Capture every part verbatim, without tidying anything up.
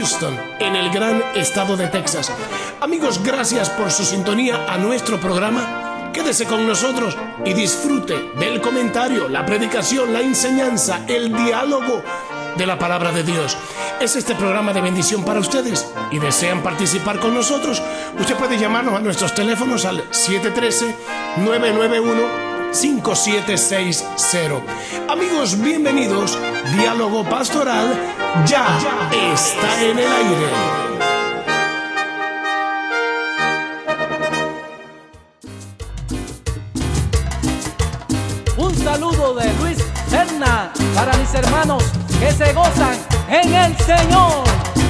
Houston, en el gran estado de Texas. Amigos, gracias por su sintonía a nuestro programa. Quédese con nosotros y disfrute del comentario, la predicación, la enseñanza, el diálogo de la palabra de Dios. Es este programa de bendición para ustedes y desean participar con nosotros. Usted puede llamarnos a nuestros teléfonos al siete uno tres, nueve nueve uno, cinco siete seis cero. Amigos, bienvenidos. Diálogo Pastoral ya está en el aire. Un saludo de Luis Serna para mis hermanos que se gozan en el Señor.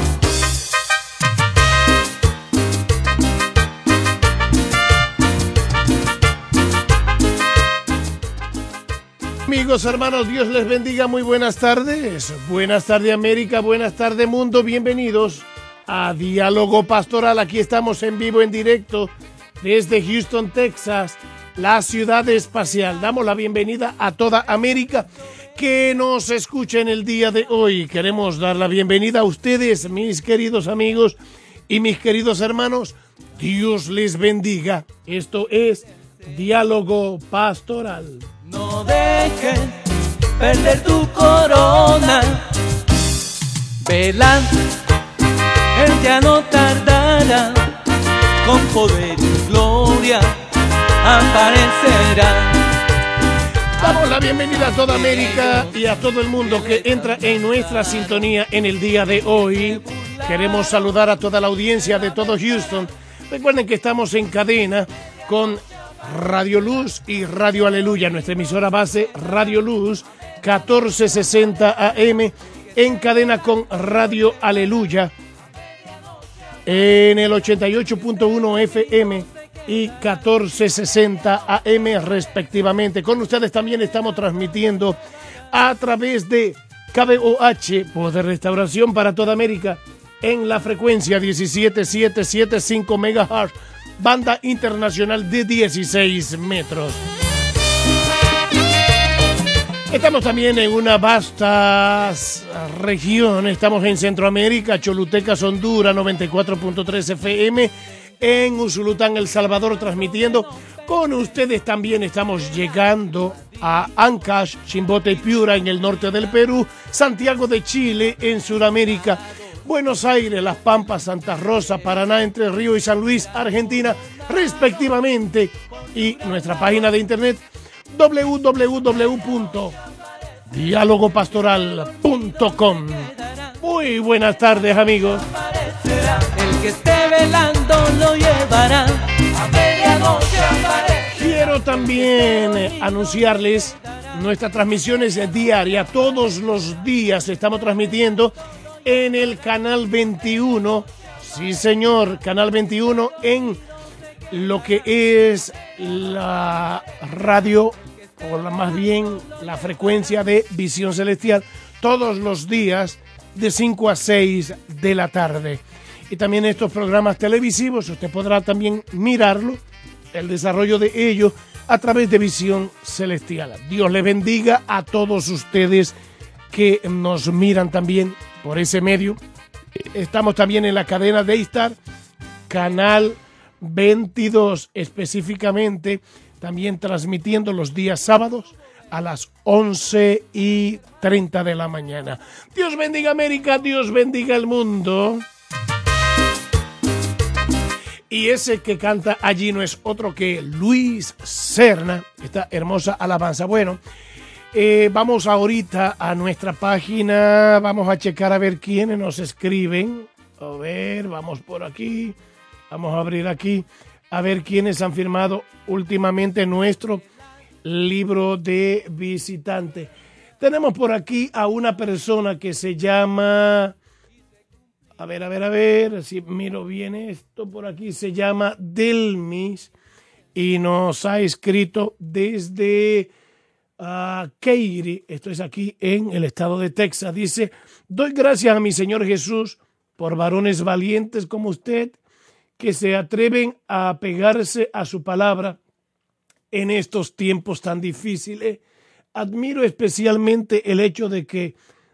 Amigos, hermanos, Dios les bendiga. Muy buenas tardes. Buenas tardes, América. Buenas tardes, mundo. Bienvenidos a Diálogo Pastoral. Aquí estamos en vivo, en directo, desde Houston, Texas, la ciudad espacial. Damos la bienvenida a toda América que nos escucha en el día de hoy. Queremos dar la bienvenida a ustedes, mis queridos amigos y mis queridos hermanos. Dios les bendiga. Esto es Diálogo Pastoral. No dejes perder tu corona, vela, Él ya no tardará, con poder y gloria aparecerá. Damos la bienvenida a toda América y a todo el mundo que entra en nuestra sintonía en el día de hoy. Queremos saludar a toda la audiencia de todo Houston. Recuerden que estamos en cadena con Radio Luz y Radio Aleluya, nuestra emisora base Radio Luz catorce sesenta A M, en cadena con Radio Aleluya en el ochenta y ocho punto uno F M y catorce sesenta A M respectivamente. Con ustedes también estamos transmitiendo a través de K B O H, Voz de Restauración para toda América, en la frecuencia diecisiete mil setecientos setenta y cinco megahertz, banda internacional de dieciséis metros. Estamos también en una vasta región. Estamos en Centroamérica, Cholutecas, Honduras, noventa y cuatro punto tres F M. En Usulután, El Salvador, transmitiendo. Con ustedes también estamos llegando a Ancash, Chimbote y Piura, en el norte del Perú. Santiago de Chile, en Sudamérica. Buenos Aires, Las Pampas, Santa Rosa, Paraná, Entre Ríos y San Luis, Argentina, respectivamente. Y nuestra página de internet doble u doble u doble u punto diálogo pastoral punto com. Muy buenas tardes, amigos. El que esté velando lo llevará a medianoche aparecerá. Quiero también anunciarles nuestras transmisiones diarias. Todos los días estamos transmitiendo en el canal veintiuno, sí señor, canal veintiuno, en lo que es la radio, o la, más bien la frecuencia de Visión Celestial, todos los días de cinco a seis de la tarde. Y también estos programas televisivos, usted podrá también mirarlo, el desarrollo de ellos, a través de Visión Celestial. Dios les bendiga a todos ustedes que nos miran también por ese medio. Estamos también en la cadena Daystar, canal veintidós específicamente, también transmitiendo los días sábados a las once y treinta de la mañana. Dios bendiga América, Dios bendiga el mundo. Y ese que canta allí no es otro que Luis Serna, esta hermosa alabanza. Bueno, Eh, vamos ahorita a nuestra página, vamos a checar a ver quiénes nos escriben. A ver, vamos por aquí, vamos a abrir aquí, a ver quiénes han firmado últimamente nuestro libro de visitante. Tenemos por aquí a una persona que se llama, a ver, a ver, a ver, si miro bien esto por aquí, se llama Delmis y nos ha escrito desde Uh, Katy, esto es aquí en el estado de Texas. Dice: doy gracias a mi Señor Jesús por varones valientes como usted que se atreven a apegarse a su palabra en estos tiempos tan difíciles. Admiro especialmente el hecho de que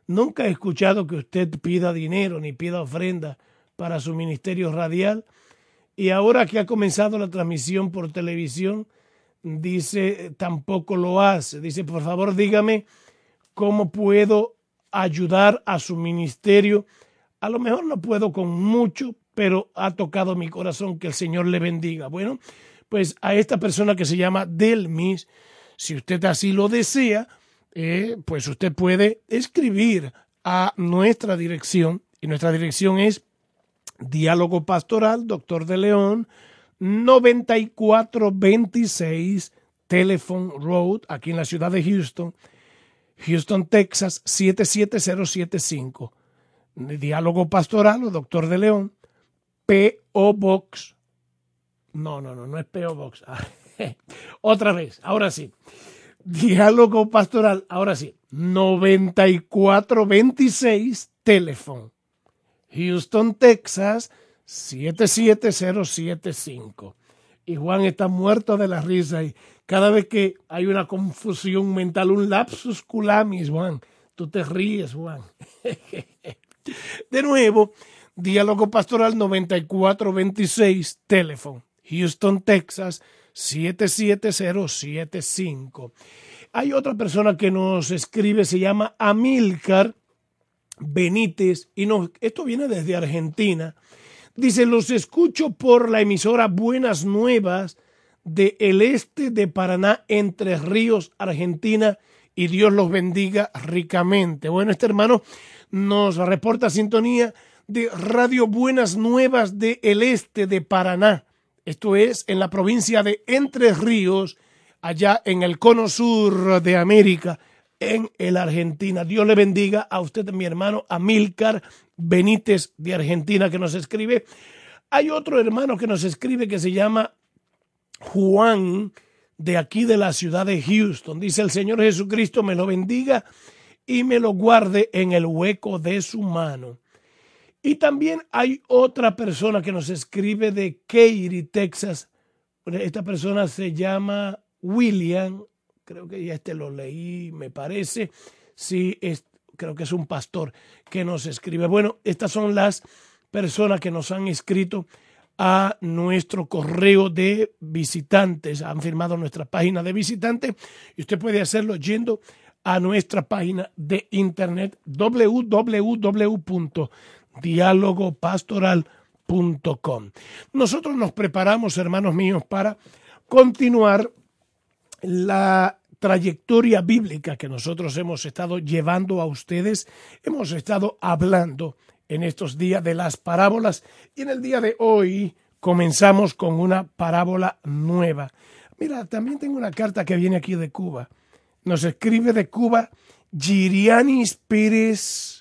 Nunca he escuchado que usted pida dinero ni pida ofrenda para su ministerio radial. Y ahora que ha comenzado la transmisión por televisión, dice, tampoco lo hace. Dice, por favor, dígame cómo puedo ayudar a su ministerio. A lo mejor no puedo con mucho, pero ha tocado mi corazón, que el Señor le bendiga. Bueno, pues a esta persona que se llama Delmis, si usted así lo desea, eh, pues usted puede escribir a nuestra dirección, y nuestra dirección es Diálogo Pastoral, Doctor de León, noventa y cuatro veintiséis Telephone Road, aquí en la ciudad de Houston, Houston, Texas, siete siete cero siete cinco. Diálogo Pastoral o Doctor de León, P O Box. No, no, no, no es P O Box. Otra vez, ahora sí. Diálogo Pastoral, ahora sí. noventa y cuatro veintiséis Telephone, Houston, Texas, siete siete cero siete cinco. Y Juan está muerto de la risa y cada vez que hay una confusión mental, un lapsus culamis, Juan, tú te ríes, Juan. De nuevo, Diálogo Pastoral noventa y cuatro veintiséis, Telephone, Houston, Texas, siete siete cero siete cinco. Hay otra persona que nos escribe, se llama Amílcar Benítez, y nos, esto viene desde Argentina. Dice, los escucho por la emisora Buenas Nuevas de el este de Paraná, Entre Ríos, Argentina, y Dios los bendiga ricamente. Bueno, este hermano nos reporta sintonía de Radio Buenas Nuevas de el este de Paraná. Esto es en la provincia de Entre Ríos, allá en el cono sur de América, en el Argentina. Dios le bendiga a usted, mi hermano Amílcar Benítez de Argentina, que nos escribe. Hay otro hermano que nos escribe que se llama Juan, de aquí de la ciudad de Houston. Dice, el Señor Jesucristo me lo bendiga y me lo guarde en el hueco de su mano. Y también hay otra persona que nos escribe de Katy, Texas. Esta persona se llama William. Creo que ya este lo leí, me parece. Sí, es, creo que es un pastor que nos escribe. Bueno, estas son las personas que nos han escrito a nuestro correo de visitantes. Han firmado nuestra página de visitantes y usted puede hacerlo yendo a nuestra página de internet doble u doble u doble u punto diálogo pastoral punto com. Nosotros nos preparamos, hermanos míos, para continuar la trayectoria bíblica que nosotros hemos estado llevando a ustedes. Hemos estado hablando en estos días de las parábolas y en el día de hoy comenzamos con una parábola nueva. Mira, también tengo una carta que viene aquí de Cuba. Nos escribe de Cuba Girianis Pérez,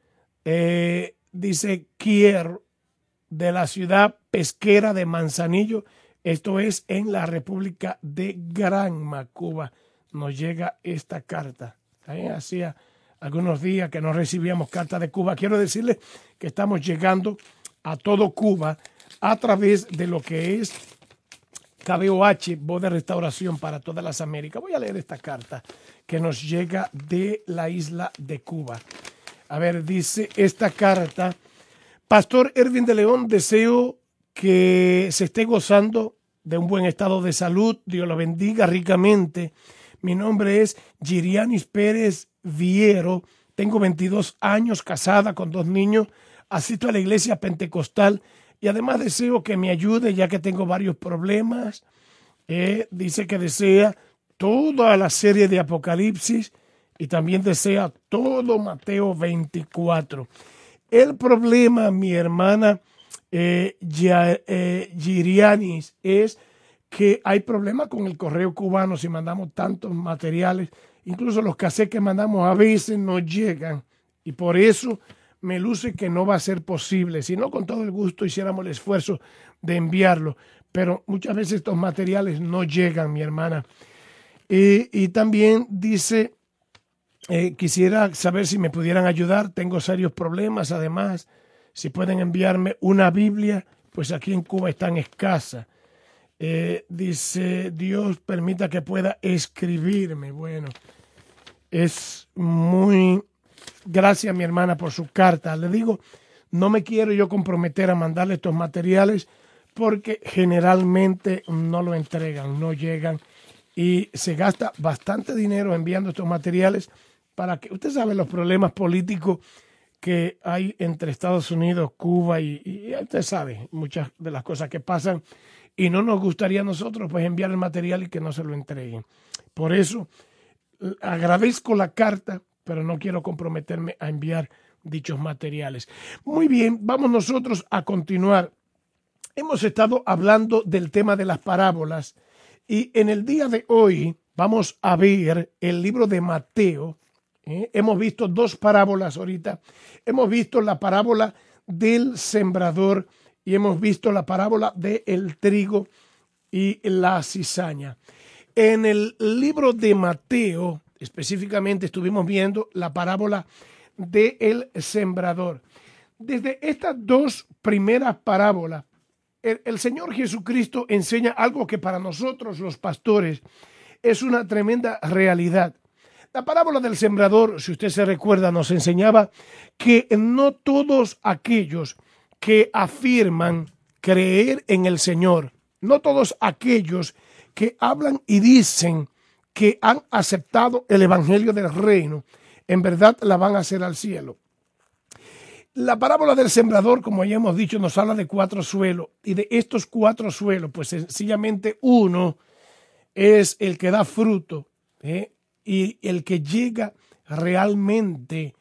eh, dice Kier, de la ciudad pesquera de Manzanillo. Esto es en la República de Granma, Cuba. Nos llega esta carta. ¿Eh? Hacía algunos días que no recibíamos carta de Cuba. Quiero decirles que estamos llegando a todo Cuba a través de lo que es K B O H, Voz de Restauración para todas las Américas. Voy a leer esta carta que nos llega de la isla de Cuba. A ver, dice esta carta: Pastor Ervin de León, deseo que se esté gozando de un buen estado de salud. Dios lo bendiga ricamente. Mi nombre es Girianis Pérez Viero. Tengo veintidós años, casada con dos niños. Asisto a la iglesia pentecostal y además deseo que me ayude ya que tengo varios problemas. Eh, dice que desea toda la serie de Apocalipsis y también desea todo Mateo veinticuatro. El problema, mi hermana eh, ya, eh, Girianis, es que hay problemas con el correo cubano si mandamos tantos materiales. Incluso los cassettes que mandamos a veces no llegan y por eso me luce que no va a ser posible. Si no, con todo el gusto hiciéramos el esfuerzo de enviarlo, pero muchas veces estos materiales no llegan, mi hermana. Y, y también dice, eh, quisiera saber si me pudieran ayudar. Tengo serios problemas. Además, si pueden enviarme una Biblia, pues aquí en Cuba es tan escasa. Eh, dice, Dios permita que pueda escribirme. Bueno, es muy Gracias, mi hermana, por su carta. Le digo, no me quiero yo comprometer a mandarle estos materiales porque generalmente no lo entregan, no llegan y se gasta bastante dinero enviando estos materiales para que, usted sabe los problemas políticos que hay entre Estados Unidos, Cuba y, y usted sabe muchas de las cosas que pasan y no nos gustaría a nosotros pues enviar el material y que no se lo entreguen. Por eso agradezco la carta, pero no quiero comprometerme a enviar dichos materiales. Muy bien, vamos nosotros a continuar. Hemos estado hablando del tema de las parábolas y en el día de hoy vamos a ver el libro de Mateo. ¿eh? Hemos visto dos parábolas ahorita. Hemos visto la parábola del sembrador y hemos visto la parábola del trigo y la cizaña. En el libro de Mateo, específicamente, estuvimos viendo la parábola del sembrador. Desde estas dos primeras parábolas, el, el Señor Jesucristo enseña algo que para nosotros los pastores es una tremenda realidad. La parábola del sembrador, si usted se recuerda, nos enseñaba que no todos aquellos que afirman creer en el Señor, no todos aquellos que hablan y dicen que han aceptado el evangelio del reino, en verdad la van a hacer al cielo. La parábola del sembrador, como ya hemos dicho, nos habla de cuatro suelos, y de estos cuatro suelos, pues sencillamente uno es el que da fruto, ¿eh? y el que llega realmente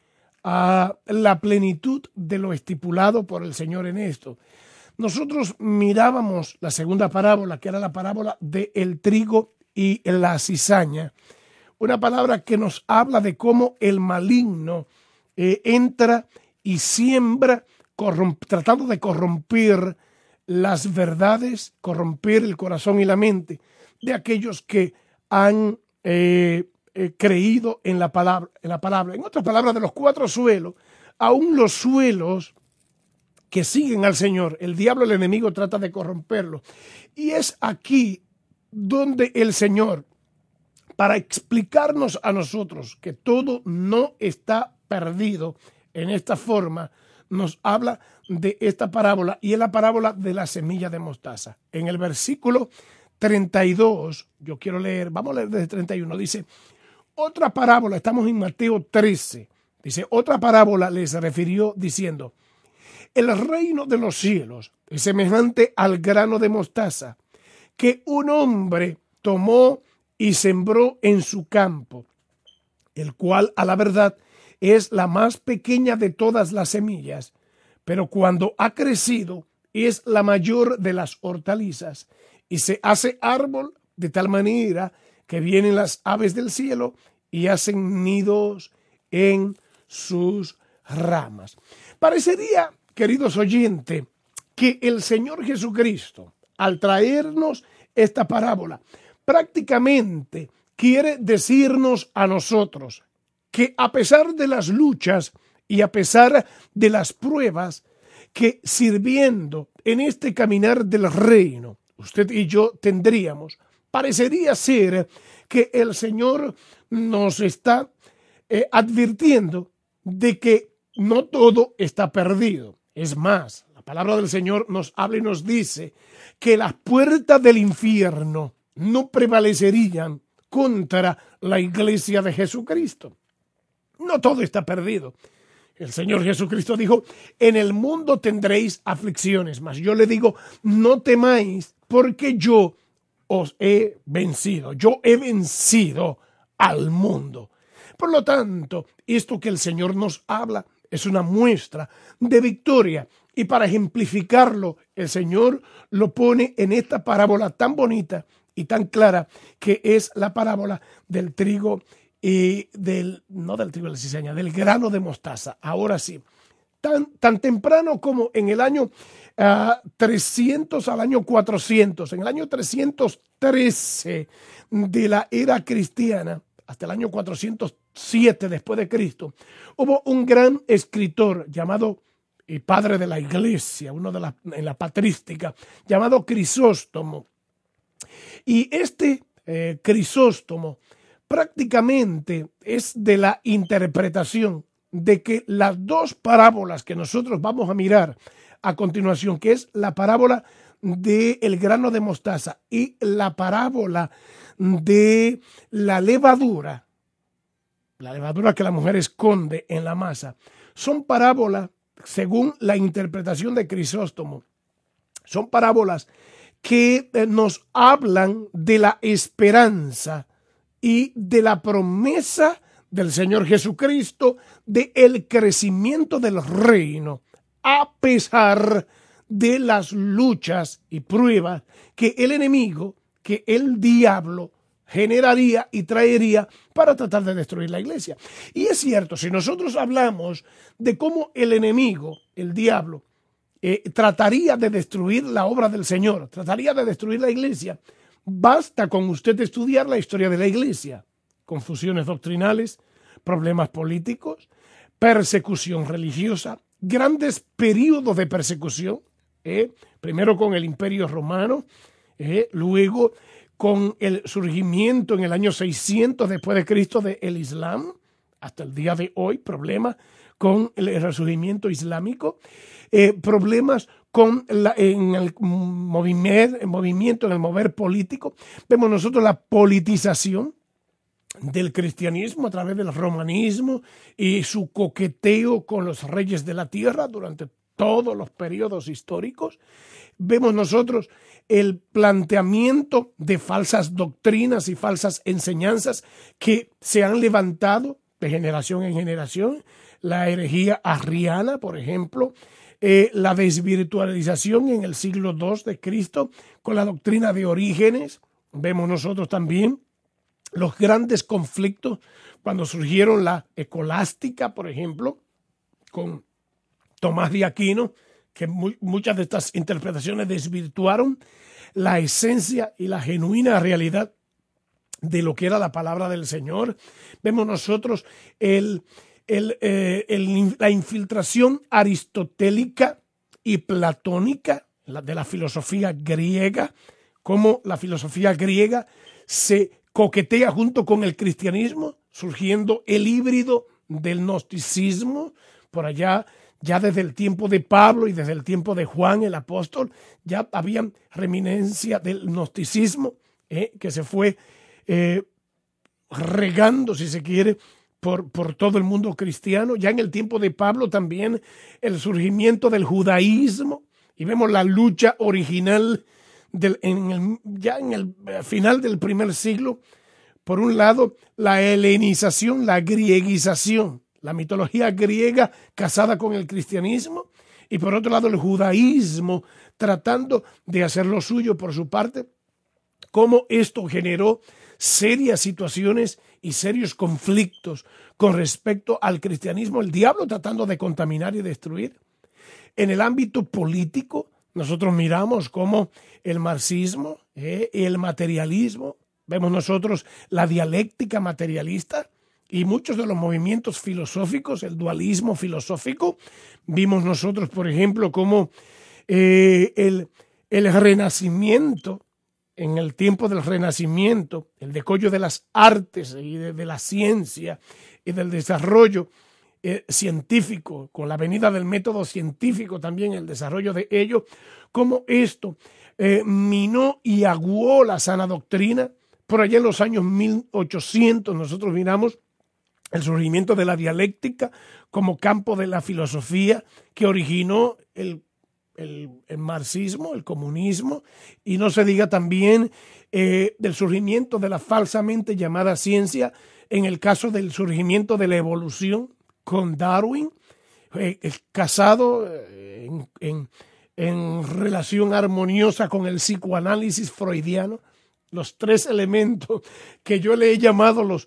a la plenitud de lo estipulado por el Señor en esto. Nosotros mirábamos la segunda parábola, que era la parábola del trigo y la cizaña, una palabra que nos habla de cómo el maligno eh, entra y siembra tratando de corromper las verdades, corromper el corazón y la mente de aquellos que han eh, eh, creído en la palabra, en la palabra. En otras palabras, de los cuatro suelos, aún los suelos que siguen al Señor, el diablo, el enemigo, trata de corromperlo. Y es aquí donde el Señor, para explicarnos a nosotros que todo no está perdido en esta forma, nos habla de esta parábola, y es la parábola de la semilla de mostaza. En el versículo treinta y dos, yo quiero leer, vamos a leer desde treinta y uno, dice, otra parábola, estamos en Mateo trece, dice, otra parábola les refirió diciendo, el reino de los cielos es semejante al grano de mostaza que un hombre tomó y sembró en su campo, el cual a la verdad es la más pequeña de todas las semillas, pero cuando ha crecido es la mayor de las hortalizas y se hace árbol de tal manera que vienen las aves del cielo y hacen nidos en sus ramas. Parecería, queridos oyentes, que el Señor Jesucristo, al traernos esta parábola, prácticamente quiere decirnos a nosotros que a pesar de las luchas y a pesar de las pruebas, que sirviendo en este caminar del reino, usted y yo tendríamos, parecería ser que el Señor nos está eh, advirtiendo de que no todo está perdido. Es más, la palabra del Señor nos habla y nos dice que las puertas del infierno no prevalecerían contra la iglesia de Jesucristo. No todo está perdido. El Señor Jesucristo dijo, en el mundo tendréis aflicciones, mas yo le digo, no temáis, porque yo os he vencido. Yo he vencido al mundo. Por lo tanto, esto que el Señor nos habla es una muestra de victoria. Y para ejemplificarlo, el Señor lo pone en esta parábola tan bonita y tan clara, que es la parábola del trigo y del, no del trigo de la cizaña, del grano de mostaza. Ahora sí, tan, tan temprano como en el año uh, trescientos al año cuatrocientos, en el año trescientos trece de la era cristiana, hasta el año cuatrocientos siete después de Cristo, hubo un gran escritor llamado, y padre de la iglesia, uno de la, en la patrística, llamado Crisóstomo. Y este eh, Crisóstomo prácticamente es de la interpretación de que las dos parábolas que nosotros vamos a mirar a continuación, que es la parábola del grano de mostaza y la parábola de la levadura, la levadura que la mujer esconde en la masa, son parábolas, según la interpretación de Crisóstomo, son parábolas que nos hablan de la esperanza y de la promesa del Señor Jesucristo de el crecimiento del reino, a pesar de las luchas y pruebas que el enemigo, que el diablo generaría y traería para tratar de destruir la iglesia. Y es cierto, si nosotros hablamos de cómo el enemigo, el diablo, eh, trataría de destruir la obra del Señor, trataría de destruir la iglesia, basta con usted estudiar la historia de la iglesia. Confusiones doctrinales, problemas políticos, persecución religiosa, grandes periodos de persecución, eh, primero con el Imperio Romano, eh, luego con el surgimiento en el año seiscientos después de Cristo del Islam, hasta el día de hoy, problemas con el resurgimiento islámico, eh, problemas con la, en el movimiento, el movimiento, en el mover político. Vemos nosotros la politización del cristianismo a través del romanismo y su coqueteo con los reyes de la tierra durante todos los periodos históricos. Vemos nosotros el planteamiento de falsas doctrinas y falsas enseñanzas que se han levantado de generación en generación. La herejía arriana, por ejemplo, eh, la desvirtualización en el siglo dos de Cristo con la doctrina de Orígenes. Vemos nosotros también los grandes conflictos cuando surgieron la escolástica, por ejemplo, con Tomás de Aquino, que muy, muchas de estas interpretaciones desvirtuaron la esencia y la genuina realidad de lo que era la palabra del Señor. Vemos nosotros el, el, eh, el, la infiltración aristotélica y platónica la, de la filosofía griega, cómo la filosofía griega se coquetea junto con el cristianismo, surgiendo el híbrido del gnosticismo por allá. Ya desde el tiempo de Pablo y desde el tiempo de Juan el apóstol, ya había reminencia del gnosticismo eh, que se fue eh, regando, si se quiere, por, por todo el mundo cristiano. Ya en el tiempo de Pablo también el surgimiento del judaísmo, y vemos la lucha original del, en el, ya en el final del primer siglo. Por un lado, la helenización, la grieguización, la mitología griega casada con el cristianismo, y por otro lado el judaísmo tratando de hacer lo suyo por su parte. Cómo esto generó serias situaciones y serios conflictos con respecto al cristianismo, el diablo tratando de contaminar y destruir. En el ámbito político, nosotros miramos cómo el marxismo, eh, el materialismo, vemos nosotros la dialéctica materialista, y muchos de los movimientos filosóficos, el dualismo filosófico. Vimos nosotros, por ejemplo, cómo eh, el, el renacimiento, en el tiempo del renacimiento, el decollo de las artes y de, de la ciencia y del desarrollo eh, científico, con la venida del método científico también, el desarrollo de ello, cómo esto eh, minó y aguó la sana doctrina. Por allá en los años mil ochocientos nosotros miramos el surgimiento de la dialéctica como campo de la filosofía que originó el, el, el marxismo, el comunismo, y no se diga también eh, del surgimiento de la falsamente llamada ciencia, en el caso del surgimiento de la evolución con Darwin, eh, casado eh, en, en, en relación armoniosa con el psicoanálisis freudiano, los tres elementos que yo le he llamado los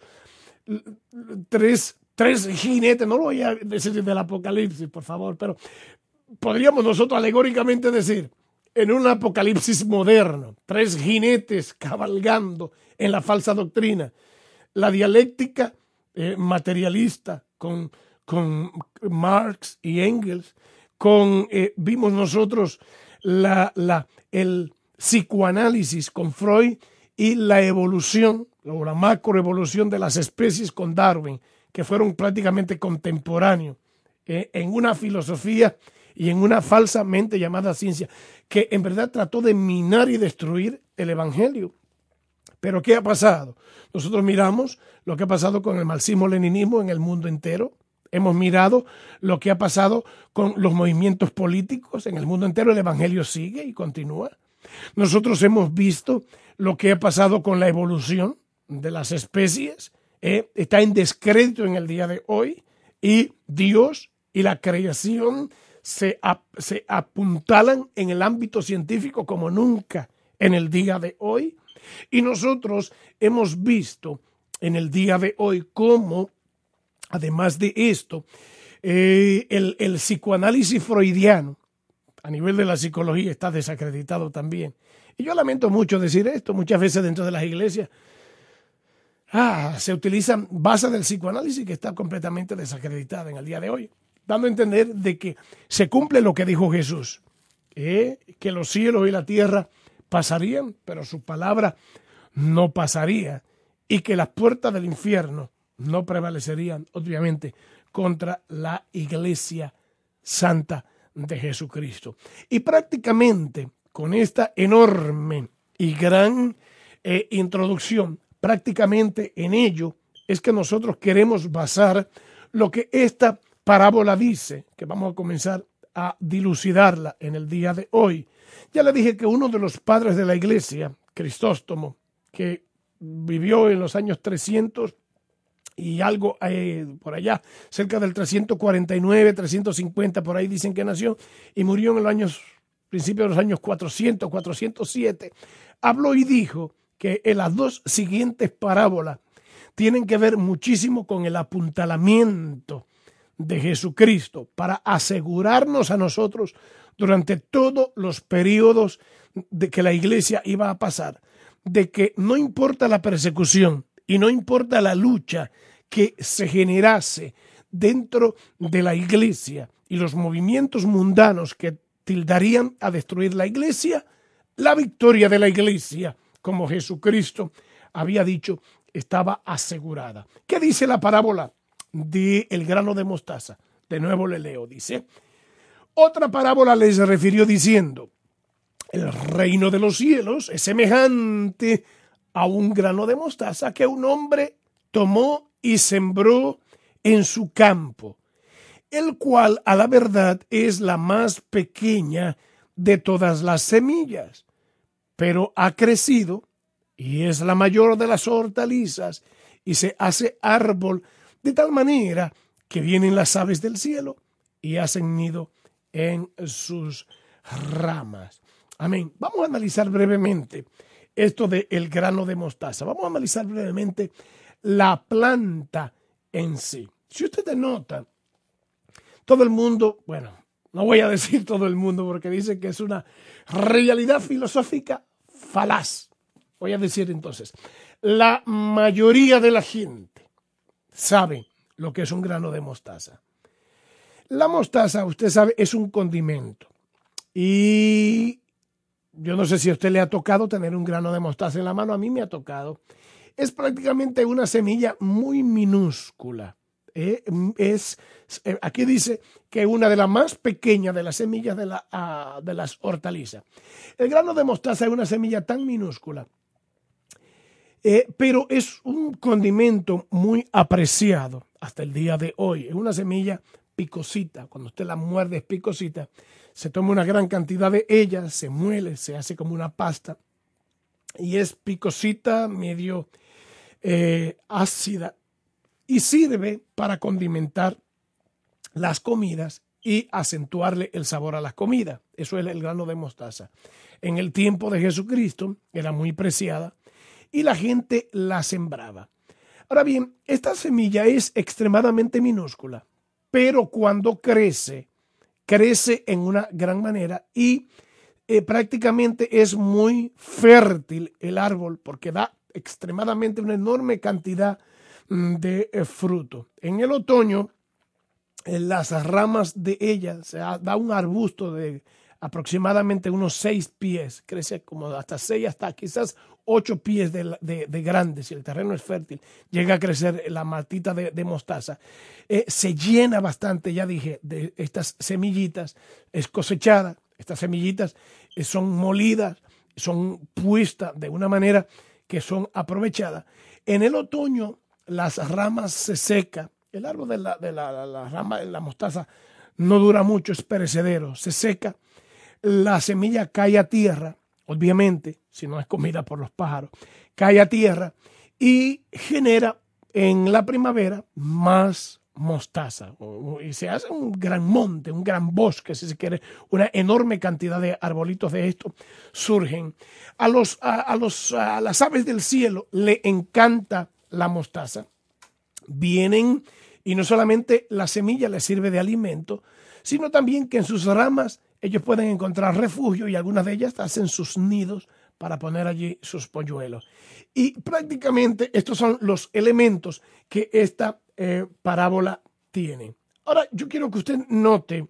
Tres, tres jinetes, no lo voy a decir del apocalipsis, por favor, pero podríamos nosotros alegóricamente decir, en un apocalipsis moderno, tres jinetes cabalgando en la falsa doctrina, la dialéctica eh, materialista con, con Marx y Engels, con, eh, vimos nosotros la, la, el psicoanálisis con Freud y la evolución, o la macroevolución de las especies con Darwin, que fueron prácticamente contemporáneos eh, en una filosofía y en una falsamente llamada ciencia, que en verdad trató de minar y destruir el evangelio. Pero ¿qué ha pasado? Nosotros miramos lo que ha pasado con el marxismo-leninismo en el mundo entero. Hemos mirado lo que ha pasado con los movimientos políticos en el mundo entero. El evangelio sigue y continúa. Nosotros hemos visto lo que ha pasado con la evolución de las especies. Eh, está en descrédito en el día de hoy. Y Dios y la creación se, ap- se apuntalan en el ámbito científico como nunca en el día de hoy. Y nosotros hemos visto en el día de hoy cómo, además de esto, eh, el, el psicoanálisis freudiano a nivel de la psicología está desacreditado también. Y yo lamento mucho decir esto, muchas veces dentro de las iglesias ah, se utilizan bases del psicoanálisis que está completamente desacreditada en el día de hoy, dando a entender de que se cumple lo que dijo Jesús, eh, que los cielos y la tierra pasarían, pero su palabra no pasaría, y que las puertas del infierno no prevalecerían, obviamente, contra la iglesia santa de Jesucristo. Y prácticamente con esta enorme y gran eh, introducción, prácticamente en ello es que nosotros queremos basar lo que esta parábola dice, que vamos a comenzar a dilucidarla en el día de hoy. Ya le dije que uno de los padres de la iglesia, Crisóstomo, que vivió en los años trescientos y algo eh, por allá, cerca del trescientos cuarenta y nueve, trescientos cincuenta, por ahí dicen que nació, y murió en los años, principios de los años cuatrocientos, cuatrocientos siete, habló y dijo que en las dos siguientes parábolas tienen que ver muchísimo con el apuntalamiento de Jesucristo para asegurarnos a nosotros durante todos los periodos de que la iglesia iba a pasar, de que no importa la persecución y no importa la lucha que se generase dentro de la iglesia y los movimientos mundanos que tildarían a destruir la iglesia, la victoria de la iglesia, como Jesucristo había dicho, estaba asegurada. ¿Qué dice la parábola del grano de mostaza? De nuevo le leo, dice: otra parábola les refirió diciendo: el reino de los cielos es semejante a un grano de mostaza que un hombre tomó y sembró en su campo, el cual a la verdad es la más pequeña de todas las semillas, pero ha crecido y es la mayor de las hortalizas y se hace árbol de tal manera que vienen las aves del cielo y hacen nido en sus ramas. Amén. Vamos a analizar brevemente esto del grano de mostaza. Vamos a analizar brevemente la planta en sí. Si usted nota, todo el mundo, bueno, no voy a decir todo el mundo porque dice que es una realidad filosófica falaz. Voy a decir entonces, la mayoría de la gente sabe lo que es un grano de mostaza. La mostaza, usted sabe, es un condimento. Y yo no sé si a usted le ha tocado tener un grano de mostaza en la mano. A mí me ha tocado. Es prácticamente una semilla muy minúscula. ¿eh? Es, aquí dice que una de las más pequeñas de las semillas de, la, uh, de las hortalizas. El grano de mostaza es una semilla tan minúscula, eh, pero es un condimento muy apreciado hasta el día de hoy. Es una semilla picosita. Cuando usted la muerde es picosita. Se toma una gran cantidad de ella, se muele, se hace como una pasta y es picosita, medio eh, ácida, y sirve para condimentar las comidas y acentuarle el sabor a las comidas. Eso es el grano de mostaza. En el tiempo de Jesucristo era muy preciada y la gente la sembraba. Ahora bien, esta semilla es extremadamente minúscula, pero cuando crece, crece en una gran manera y eh, prácticamente es muy fértil el árbol porque da extremadamente una enorme cantidad de eh, fruto. En el otoño, en las ramas de ella se da un arbusto de aproximadamente unos seis pies, crece como hasta seis, hasta quizás ocho pies de, de, de grande, si el terreno es fértil, llega a crecer la matita de, de mostaza. Eh, se llena bastante, ya dije, de estas semillitas, es cosechada, estas semillitas eh, son molidas, son puestas de una manera que son aprovechadas. En el otoño las ramas se secan, el árbol de la, de la, la, la rama de la mostaza no dura mucho, es perecedero, se seca, la semilla cae a tierra, obviamente, si no es comida por los pájaros, cae a tierra y genera en la primavera más mostaza. Y se hace un gran monte, un gran bosque, si se quiere, una enorme cantidad de arbolitos de esto surgen. A, los, a, a, los, a las aves del cielo le encanta la mostaza. Vienen y no solamente la semilla les sirve de alimento, sino también que en sus ramas ellos pueden encontrar refugio y algunas de ellas hacen sus nidos para poner allí sus polluelos. Y prácticamente estos son los elementos que esta eh, parábola tiene. Ahora yo quiero que usted note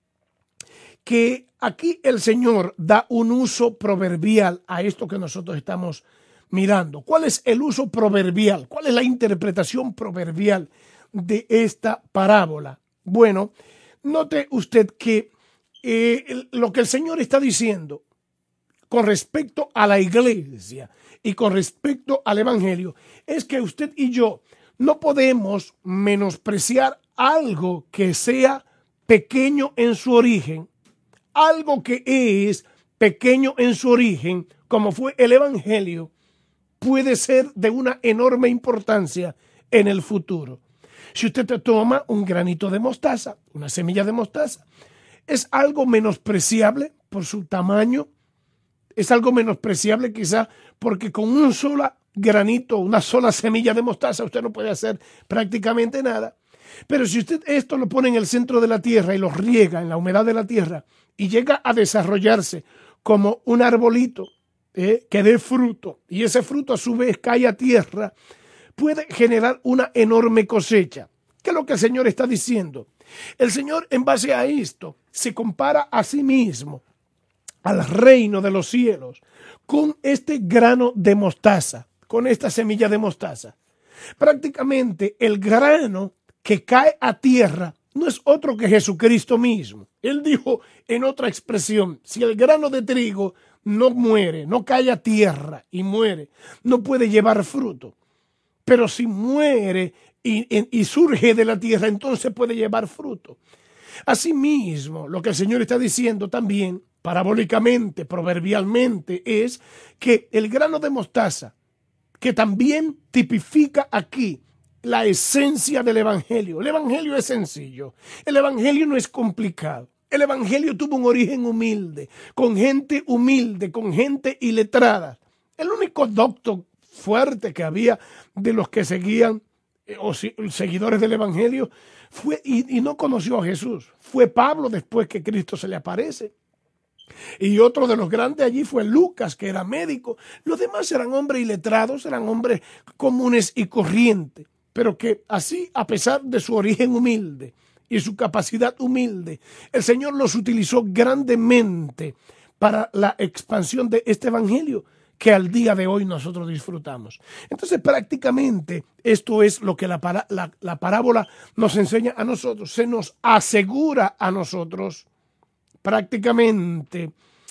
que aquí el Señor da un uso proverbial a esto que nosotros estamos mirando. ¿Cuál es el uso proverbial? ¿Cuál es la interpretación proverbial de esta parábola? Bueno, note usted que eh, lo que el Señor está diciendo con respecto a la iglesia y con respecto al evangelio es que usted y yo no podemos menospreciar algo que sea pequeño en su origen, algo que es pequeño en su origen, como fue el evangelio, puede ser de una enorme importancia en el futuro. Si usted te toma un granito de mostaza, una semilla de mostaza, es algo menospreciable por su tamaño, es algo menospreciable quizá porque con un solo granito, una sola semilla de mostaza, usted no puede hacer prácticamente nada. Pero si usted esto lo pone en el centro de la tierra y lo riega en la humedad de la tierra y llega a desarrollarse como un arbolito eh, que dé fruto y ese fruto a su vez cae a tierra, puede generar una enorme cosecha. ¿Qué es lo que el Señor está diciendo? El Señor, en base a esto, se compara a sí mismo, al reino de los cielos, con este grano de mostaza, con esta semilla de mostaza. Prácticamente el grano que cae a tierra no es otro que Jesucristo mismo. Él dijo en otra expresión, si el grano de trigo no muere, no cae a tierra y muere, no puede llevar fruto. Pero si muere y, y surge de la tierra, entonces puede llevar fruto. Asimismo, lo que el Señor está diciendo también, parabólicamente, proverbialmente, es que el grano de mostaza, que también tipifica aquí la esencia del evangelio. El evangelio es sencillo. El evangelio no es complicado. El evangelio tuvo un origen humilde, con gente humilde, con gente iletrada. El único doctor fuerte que había de los que seguían eh, o si, seguidores del evangelio fue y, y no conoció a Jesús. Fue Pablo después que Cristo se le aparece. Y otro de los grandes allí fue Lucas, que era médico. Los demás eran hombres iletrados, eran hombres comunes y corrientes, pero que así, a pesar de su origen humilde y su capacidad humilde, el Señor los utilizó grandemente para la expansión de este evangelio que al día de hoy nosotros disfrutamos. Entonces, prácticamente, esto es lo que la, para, la, la parábola nos enseña a nosotros, se nos asegura a nosotros prácticamente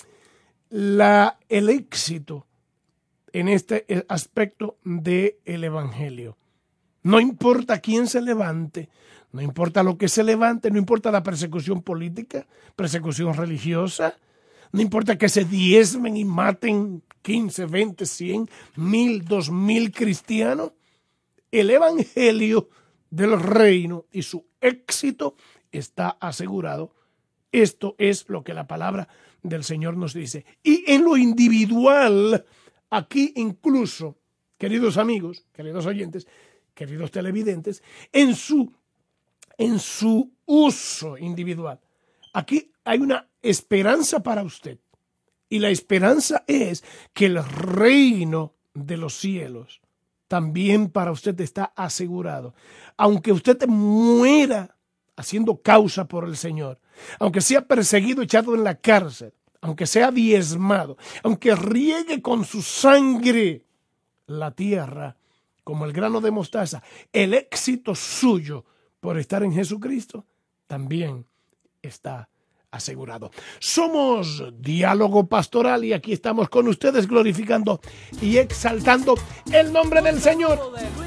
la, el éxito en este aspecto del evangelio. No importa quién se levante, no importa lo que se levante, no importa la persecución política, persecución religiosa, no importa que se diezmen y maten quince, veinte, cien, mil, dos mil cristianos, el evangelio del reino y su éxito está asegurado. Esto es lo que la palabra del Señor nos dice. Y en lo individual, aquí incluso, queridos amigos, queridos oyentes, queridos televidentes, en su, en su uso individual, aquí hay una esperanza para usted. Y la esperanza es que el reino de los cielos también para usted está asegurado. Aunque usted muera haciendo causa por el Señor, aunque sea perseguido, echado en la cárcel, aunque sea diezmado, aunque riegue con su sangre la tierra como el grano de mostaza, el éxito suyo por estar en Jesucristo también está asegurado. Somos Diálogo Pastoral y aquí estamos con ustedes glorificando y exaltando el nombre del Señor.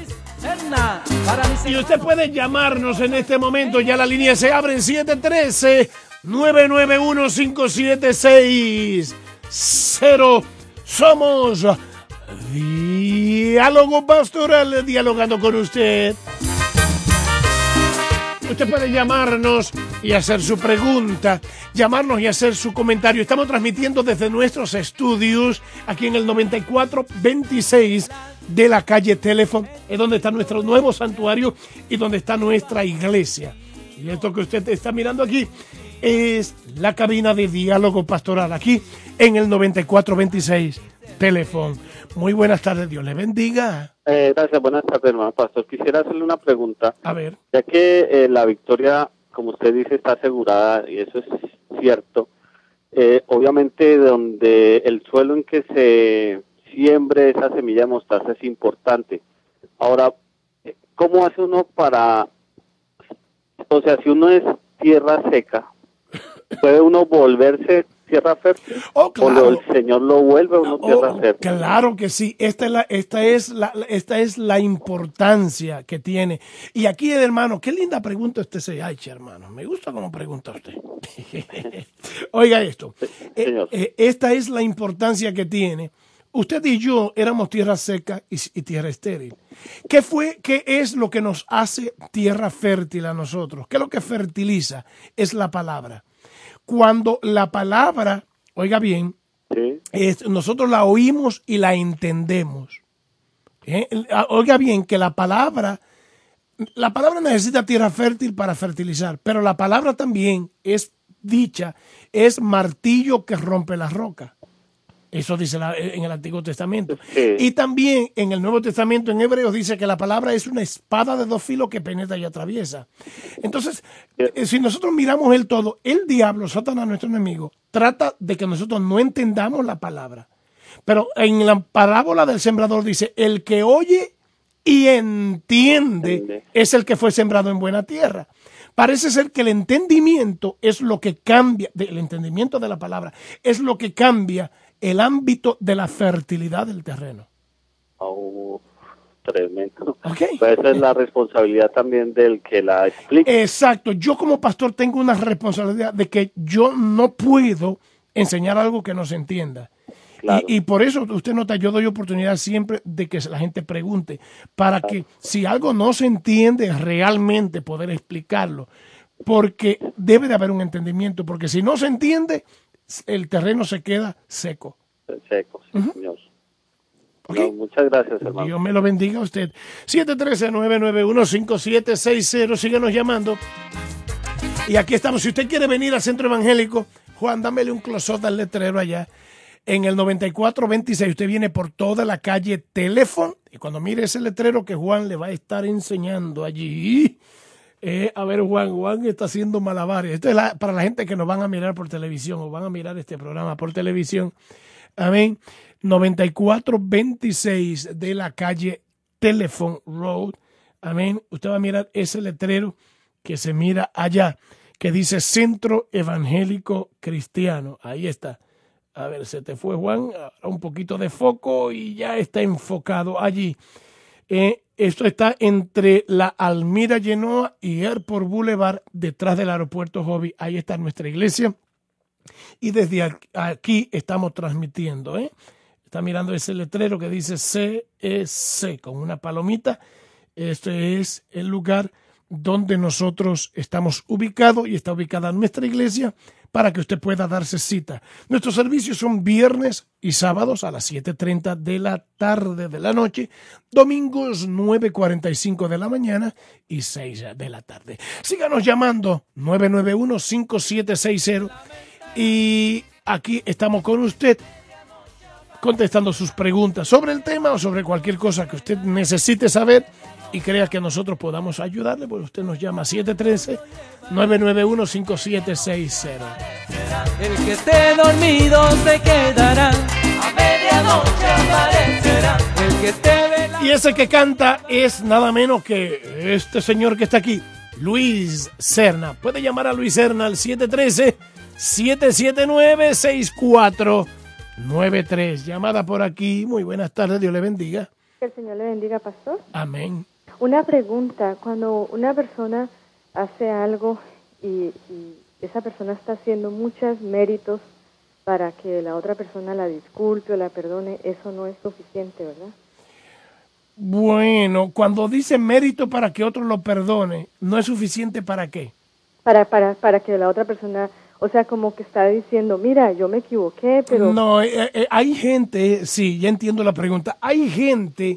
Y usted puede llamarnos en este momento, ya la línea se abre en siete uno tres, nueve nueve uno, cinco siete seis cero. Somos Diálogo Pastoral, dialogando con usted. Usted puede llamarnos y hacer su pregunta, llamarnos y hacer su comentario. Estamos transmitiendo desde nuestros estudios aquí en el noventa y cuatro veintiséis de la calle Teléfono, es donde está nuestro nuevo santuario y donde está nuestra iglesia. Y esto que usted está mirando aquí es la cabina de Diálogo Pastoral, aquí en el noventa y cuatro veintiséis Teléfono. Muy buenas tardes, Dios le bendiga. Eh, gracias, buenas tardes, hermano pastor. Quisiera hacerle una pregunta. A ver. Ya que eh, la victoria, como usted dice, está asegurada, y eso es cierto, eh, obviamente donde el suelo en que se siembre esa semilla de mostaza es importante. Ahora, ¿cómo hace uno para, o sea, si uno es tierra seca, puede uno volverse tierra fértil? Oh, claro. ¿O el Señor lo vuelve a uno tierra Oh, fértil? claro que sí. Esta es la, esta es la, esta es la importancia que tiene. Y aquí, hermano, qué linda pregunta usted se ha hecho, hermano. Me gusta cómo pregunta usted. Oiga esto. Sí, eh, eh, esta es la importancia que tiene. Usted y yo éramos tierra seca y, y tierra estéril. ¿Qué fue, qué es lo que nos hace tierra fértil a nosotros? ¿Qué es lo que fertiliza? Es la palabra. Cuando la palabra, oiga bien, Sí. es, nosotros la oímos y la entendemos. ¿Eh? Oiga bien que la palabra, la palabra necesita tierra fértil para fertilizar, pero la palabra también es dicha, es martillo que rompe la roca. Eso dice la, en el Antiguo Testamento. Sí. Y también en el Nuevo Testamento, en Hebreos, dice que la palabra es una espada de dos filos que penetra y atraviesa. Entonces, eh, si nosotros miramos el todo, el diablo, Satanás, nuestro enemigo, trata de que nosotros no entendamos la palabra. Pero en la parábola del sembrador dice, el que oye y entiende Entiende. es el que fue sembrado en buena tierra. Parece ser que el entendimiento es lo que cambia, el entendimiento de la palabra es lo que cambia el ámbito de la fertilidad del terreno. Oh, tremendo. Okay. Pues esa es la responsabilidad también del que la explica. Exacto. Yo como pastor tengo una responsabilidad de que yo no puedo enseñar algo que no se entienda. Claro. Y, y por eso usted nota, yo doy oportunidad siempre de que la gente pregunte, para que si algo no se entiende realmente poder explicarlo, porque debe de haber un entendimiento, porque si no se entiende, el terreno se queda seco. Seco, sí, Uh-huh. señor. Okay. No, muchas gracias, hermano. Dios me lo bendiga a usted. siete uno tres, nueve nueve uno, cinco siete seis cero. Síganos llamando. Y aquí estamos. Si usted quiere venir al Centro Evangélico, Juan, dámele un close-up al letrero allá. En el noventa y cuatro veintiséis, usted viene por toda la calle Teléfono. Y cuando mire ese letrero que Juan le va a estar enseñando allí. Eh, a ver, Juan, Juan está haciendo malabares. Esto es la, para la gente que nos van a mirar por televisión o van a mirar este programa por televisión. Amén. noventa y cuatro veintiséis de la calle Telephone Road. Amén. Usted va a mirar ese letrero que se mira allá, que dice Centro Evangélico Cristiano. Ahí está. A ver, se te fue, Juan. Un poquito de foco y ya está enfocado allí. Eh, esto está entre la Almira Genoa y Airport Boulevard, detrás del aeropuerto Hobby. Ahí está nuestra iglesia. Y desde aquí estamos transmitiendo. ¿eh? Está mirando ese letrero que dice C E C con una palomita. Este es el lugar donde nosotros estamos ubicados y está ubicada nuestra iglesia para que usted pueda darse cita. Nuestros servicios son viernes y sábados a las siete treinta de la tarde de la noche, domingos nueve cuarenta y cinco de la mañana y seis de la tarde. Síganos llamando nueve nueve uno, cinco siete seis cero y aquí estamos con usted contestando sus preguntas sobre el tema o sobre cualquier cosa que usted necesite saber. y crea que nosotros podamos ayudarle, pues usted nos llama siete uno tres, nueve nueve uno, cinco siete seis cero. El que esté dormido se quedará, a medianoche aparecerá. El que esté velado. Y ese que canta es nada menos que este señor que está aquí, Luis Serna. Puede llamar a Luis Serna al siete uno tres, siete siete nueve, seis cuatro nueve tres. Llamada por aquí. Muy buenas tardes, Dios le bendiga. Que el Señor le bendiga, pastor. Amén. Una pregunta, cuando una persona hace algo y, y esa persona está haciendo muchos méritos para que la otra persona la disculpe o la perdone, eso no es suficiente, ¿verdad? Bueno, cuando dice mérito para que otro lo perdone, ¿no es suficiente para qué? Para, para, para que la otra persona, o sea, como que está diciendo, mira, yo me equivoqué, pero... No, eh, eh, hay gente, sí, ya entiendo la pregunta, hay gente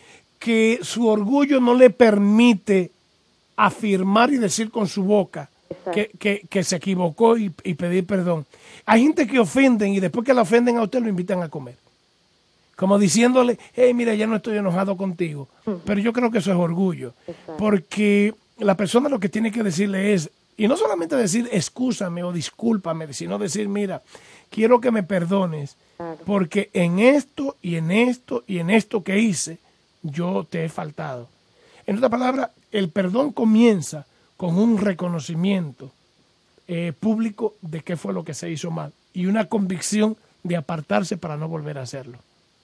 que su orgullo no le permite afirmar y decir con su boca que, que, que se equivocó y, y pedir perdón. Hay gente que ofenden y después que la ofenden a usted lo invitan a comer. Como diciéndole, hey, mira, ya no estoy enojado contigo. Mm. Pero yo creo que eso es orgullo. Exacto. Porque la persona lo que tiene que decirle es, y no solamente decir excúsame o discúlpame, sino decir, mira, quiero que me perdones, claro, porque en esto y en esto y en esto que hice, yo te he faltado. En otras palabras, el perdón comienza con un reconocimiento eh, público de qué fue lo que se hizo mal y una convicción de apartarse para no volver a hacerlo.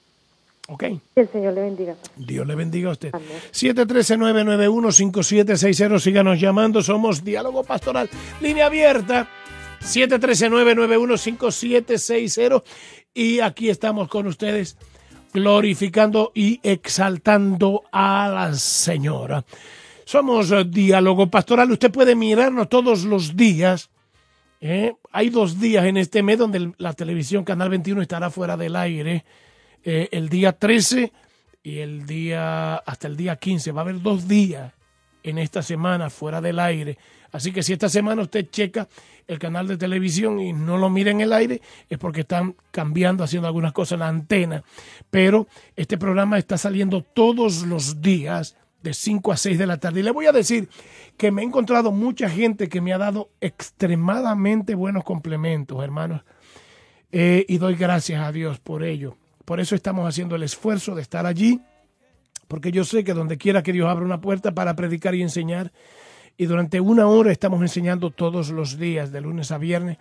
¿Ok? Que el Señor le bendiga. Dios le bendiga a usted. siete uno tres, nueve nueve uno, cinco siete seis cero. Síganos llamando. Somos Diálogo Pastoral. Línea abierta. siete uno tres, nueve nueve uno, cinco siete seis cero. Y aquí estamos con ustedes glorificando y exaltando a la Señora. Somos Diálogo Pastoral. Usted puede mirarnos todos los días. ¿eh? Hay dos días en este mes donde la televisión Canal veintiuno estará fuera del aire. Eh, el día trece y el día hasta el día quince. Va a haber dos días en esta semana fuera del aire. Así que si esta semana usted checa el canal de televisión y no lo mira en el aire, es porque están cambiando, haciendo algunas cosas en la antena. Pero este programa está saliendo todos los días de cinco a seis de la tarde. Y le voy a decir que me he encontrado mucha gente que me ha dado extremadamente buenos complementos, hermanos. Eh, y doy gracias a Dios por ello. Por eso estamos haciendo el esfuerzo de estar allí, porque yo sé que donde quiera que Dios abra una puerta para predicar y enseñar, y durante una hora estamos enseñando todos los días, de lunes a viernes,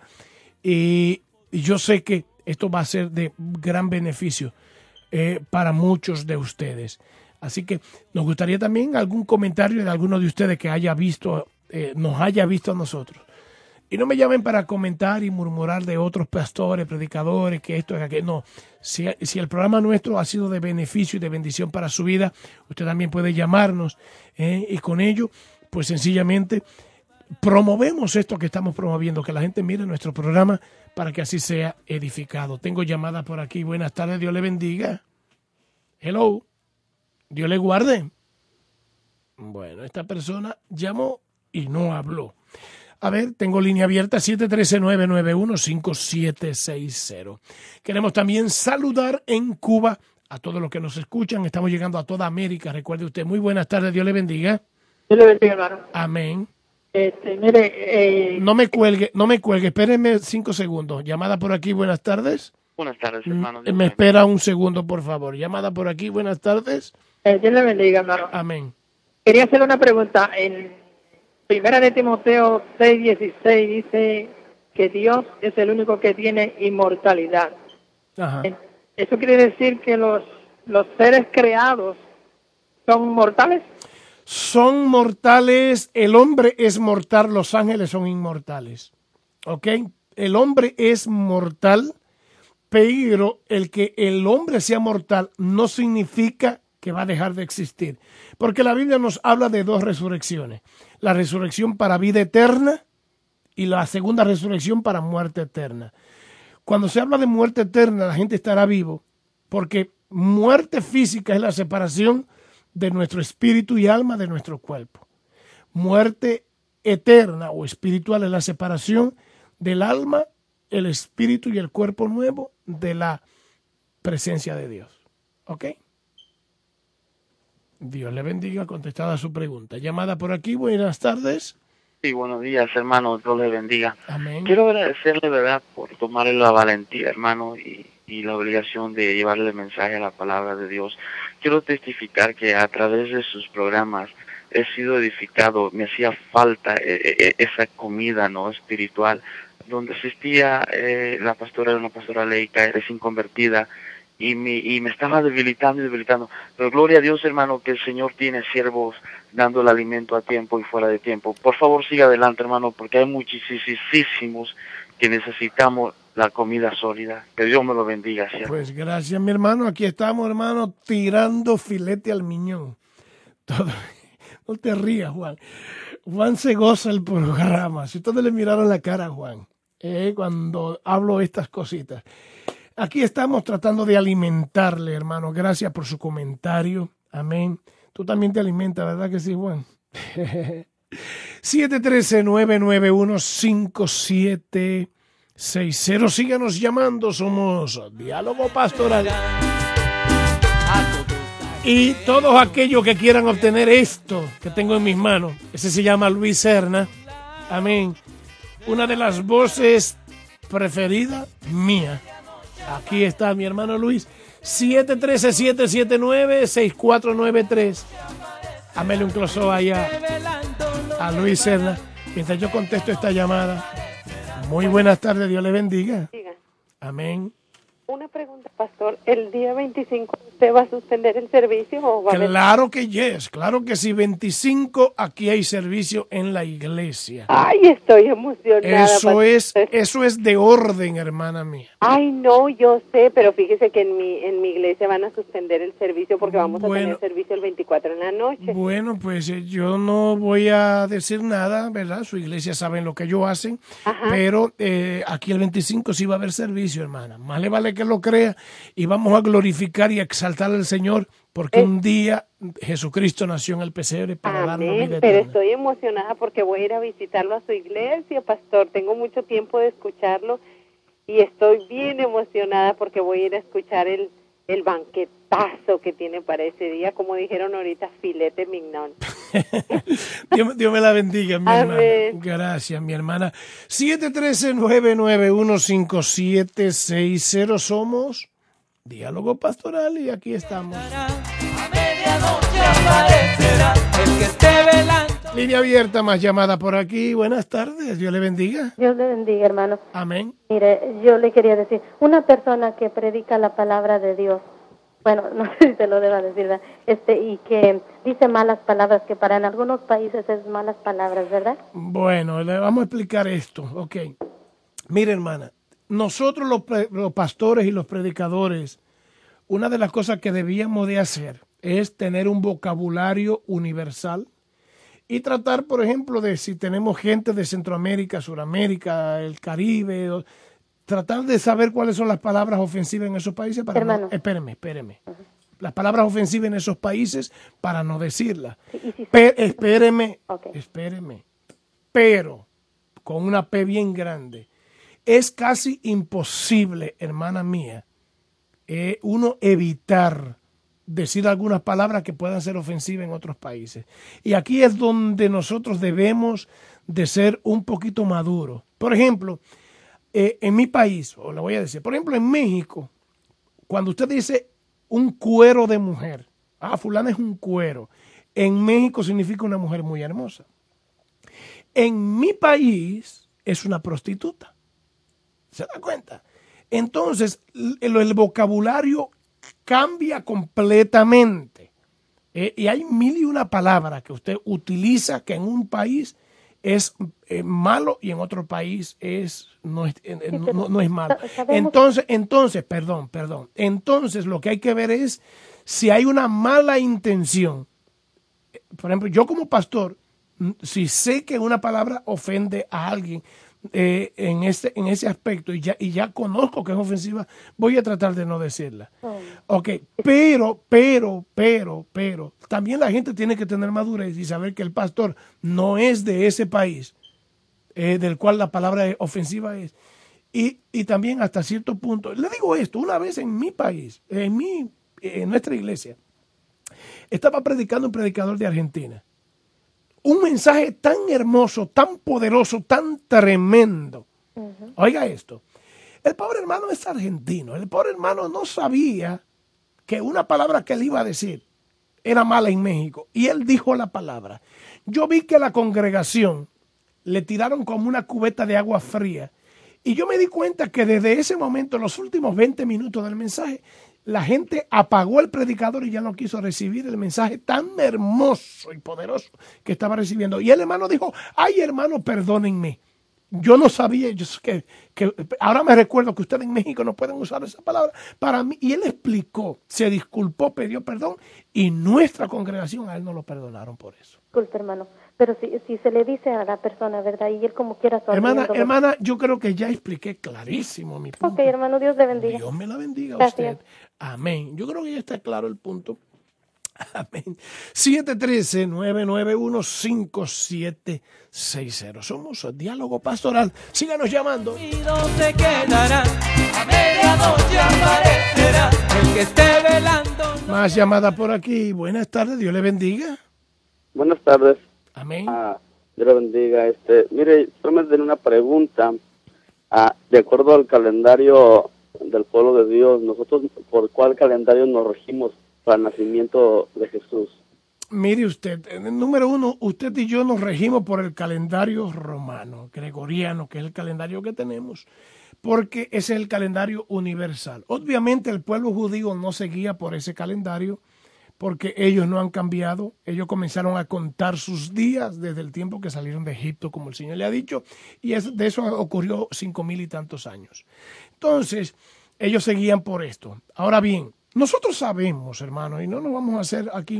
y, y yo sé que esto va a ser de gran beneficio eh, para muchos de ustedes. Así que nos gustaría también algún comentario de alguno de ustedes que haya visto, eh, nos haya visto a nosotros. Y no me llamen para comentar y murmurar de otros pastores, predicadores, que esto es aquello. No, si, si el programa nuestro ha sido de beneficio y de bendición para su vida, usted también puede llamarnos. ¿eh? Y con ello, pues sencillamente promovemos esto que estamos promoviendo, que la gente mire nuestro programa para que así sea edificado. Tengo llamada por aquí. Buenas tardes, Dios le bendiga. Hello. Dios le guarde. Bueno, esta persona llamó y no habló. A ver, tengo línea abierta siete uno tres, nueve nueve uno, cinco siete seis cero. Queremos también saludar en Cuba a todos los que nos escuchan. Estamos llegando a toda América. Recuerde usted, muy buenas tardes. Dios le bendiga. Dios le bendiga, hermano. Amén. Este, mire, eh... No me cuelgue, no me cuelgue. Espéreme cinco segundos. Llamada por aquí, buenas tardes. Buenas tardes, hermano. Me espera un segundo, por favor. Llamada por aquí, buenas tardes. Eh, Dios le bendiga, hermano. Amén. Quería hacer una pregunta. En Primera de Timoteo seis dieciséis dice que Dios es el único que tiene inmortalidad. Ajá. ¿Eso quiere decir que los, los seres creados son mortales? Son mortales, el hombre es mortal, los ángeles son inmortales. ¿Ok? El hombre es mortal, pero el que el hombre sea mortal no significa que va a dejar de existir. Porque la Biblia nos habla de dos resurrecciones. La resurrección para vida eterna y la segunda resurrección para muerte eterna. Cuando se habla de muerte eterna, la gente estará vivo, porque muerte física es la separación de nuestro espíritu y alma de nuestro cuerpo. Muerte eterna o espiritual es la separación del alma, el espíritu y el cuerpo nuevo de la presencia de Dios. ¿Ok? Dios le bendiga, contestada su pregunta. Llamada por aquí, buenas tardes. Sí, buenos días, hermano, Dios le bendiga. Amén. Quiero agradecerle, ¿verdad?, por tomarle la valentía, hermano, y, y la obligación de llevarle el mensaje a la palabra de Dios. Quiero testificar que a través de sus programas he sido edificado, me hacía falta eh, eh, esa comida, ¿no?, espiritual, donde asistía eh, la pastora, era una pastora laica, recién convertida, y me, y me estaba debilitando y debilitando. Pero gloria a Dios, hermano, que el Señor tiene siervos dando el alimento a tiempo y fuera de tiempo. Por favor, siga adelante, hermano, porque hay muchísimos que necesitamos la comida sólida. Que Dios me lo bendiga, ¿cierto? Pues gracias, mi hermano. Aquí estamos, hermano, tirando filete al miñón. Todo. No te rías, Juan. Juan se goza el programa. Si ustedes le miraron la cara a Juan, eh, cuando hablo estas cositas. Aquí estamos tratando de alimentarle, hermano. Gracias por su comentario. Amén. Tú también te alimentas, ¿verdad que sí, Juan? siete uno tres, nueve nueve uno, cinco siete seis cero. Síganos llamando. Somos Diálogo Pastoral. Y todos aquellos que quieran obtener esto que tengo en mis manos, ese se llama Luis Serna. Amén. Una de las voces preferidas mía. Aquí está mi hermano Luis. siete uno tres, siete siete nueve, seis cuatro nueve tres. Amele un close allá a Luis Serna mientras yo contesto esta llamada. Muy buenas tardes, Dios le bendiga. Amén. Una pregunta, pastor. ¿El día veinticinco usted va a suspender el servicio o va a haber... Claro que yes, claro que sí. veinticinco aquí hay servicio en la iglesia. Ay, estoy emocionada. Eso pastor. es, eso es de orden, hermana mía. Ay, no, yo sé, pero fíjese que en mi en mi iglesia van a suspender el servicio porque vamos Bueno. a tener servicio el veinticuatro en la noche. Bueno, pues eh, yo no voy a decir nada, ¿verdad? Su iglesia saben lo que ellos hacen, Ajá. pero eh, aquí el veinticinco sí va a haber servicio, hermana. Más le vale que lo crea y vamos a glorificar y a exaltar al Señor porque Eh. un día Jesucristo nació en el pesebre para darnos Amén, vida pero eterna. estoy emocionada porque voy a ir a visitarlo a su iglesia, pastor. Tengo mucho tiempo de escucharlo y estoy bien emocionada porque voy a ir a escuchar el, el banquetazo que tiene para ese día, como dijeron ahorita, filete mignon. Dios, Dios me la bendiga, mi Amén. hermana. Gracias, mi hermana. siete uno tres, nueve nueve uno, cinco siete seis cero. Somos Diálogo Pastoral y aquí estamos. A medianoche aparecerá el que esté velando. Línea abierta, más llamada por aquí. Buenas tardes, Dios le bendiga. Dios le bendiga, hermano. Amén. Mire, yo le quería decir, una persona que predica la palabra de Dios, bueno, no sé si se lo deba decir, ¿verdad? Este, y que dice malas palabras, que para en algunos países es malas palabras, ¿verdad? Bueno, le vamos a explicar esto. Ok. Mire, hermana, nosotros los, pre- los pastores y los predicadores, una de las cosas que debíamos de hacer es tener un vocabulario universal y tratar, por ejemplo, de si tenemos gente de Centroamérica, Suramérica, el Caribe, o- tratar de saber cuáles son las palabras ofensivas en esos países para no, Hermano. espéreme, espéreme. Las palabras ofensivas en esos países para no decirlas. Sí, y si- Pe- espéreme, Ok. espéreme. Pero, con una P bien grande, es casi imposible, hermana mía, eh, uno evitar decir algunas palabras que puedan ser ofensivas en otros países. Y aquí es donde nosotros debemos de ser un poquito maduros. Por ejemplo, eh, en mi país, o le voy a decir, por ejemplo, en México, cuando usted dice un cuero de mujer, ah, fulana es un cuero, en México significa una mujer muy hermosa. En mi país es una prostituta. ¿Se da cuenta? Entonces, el, el vocabulario cambia completamente. Eh, y hay mil y una palabras que usted utiliza que en un país es eh, malo y en otro país es no es, eh, Sí, no, pero no es malo. sa- sabemos- Entonces, entonces, perdón, perdón. Entonces, lo que hay que ver es si hay una mala intención. Por ejemplo, yo como pastor, mm, si sé que una palabra ofende a alguien eh, en, este, en ese aspecto y ya, y ya conozco que es ofensiva, voy a tratar de no decirla. Oh. Ok, pero, pero, pero, pero, también la gente tiene que tener madurez y saber que el pastor no es de ese país eh, del cual la palabra ofensiva es. Y, y también hasta cierto punto, le digo esto, una vez en mi país, en, mi, en nuestra iglesia, estaba predicando un predicador de Argentina. Un mensaje tan hermoso, tan poderoso, tan tremendo. Uh-huh. Oiga esto. El pobre hermano es argentino. El pobre hermano no sabía que una palabra que él iba a decir era mala en México. Y él dijo la palabra. Yo vi que la congregación le tiraron como una cubeta de agua fría. Y yo me di cuenta que desde ese momento, los últimos veinte minutos del mensaje, la gente apagó el predicador y ya no quiso recibir el mensaje tan hermoso y poderoso que estaba recibiendo. Y el hermano dijo, ay hermano, perdónenme. Yo no sabía, yo que, que ahora me recuerdo que ustedes en México no pueden usar esa palabra para mí. Y él explicó, se disculpó, pidió perdón y nuestra congregación a él no lo perdonaron por eso. Disculpe, hermano, pero si, si se le dice a la persona, ¿verdad? Y él como quiera... Hermana, hermana, yo creo que ya expliqué clarísimo mi punto. Ok, hermano, Dios le bendiga. Dios me la bendiga a Gracias. usted. Amén. Yo creo que ya está claro el punto. Amén. siete uno tres, nueve nueve uno, cinco siete seis cero. Somos Diálogo Pastoral. Síganos llamando. Y se quedará, a medianoche aparecerá el que esté velando. Más llamadas por aquí. Buenas tardes, Dios le bendiga. Buenas tardes. Amén. Ah, Dios le bendiga. Este, mire, solamente tengo una pregunta. Ah, de acuerdo al calendario del pueblo de Dios, nosotros, ¿por cuál calendario nos regimos para el nacimiento de Jesús? Mire usted, número uno, usted y yo nos regimos por el calendario romano, gregoriano, que es el calendario que tenemos, porque ese es el calendario universal. Obviamente el pueblo judío no seguía por ese calendario, porque ellos no han cambiado. Ellos comenzaron a contar sus días desde el tiempo que salieron de Egipto, como el Señor le ha dicho, y es, de eso ocurrió cinco mil y tantos años. Entonces, ellos seguían por esto. Ahora bien, nosotros sabemos, hermano, y no nos vamos a hacer aquí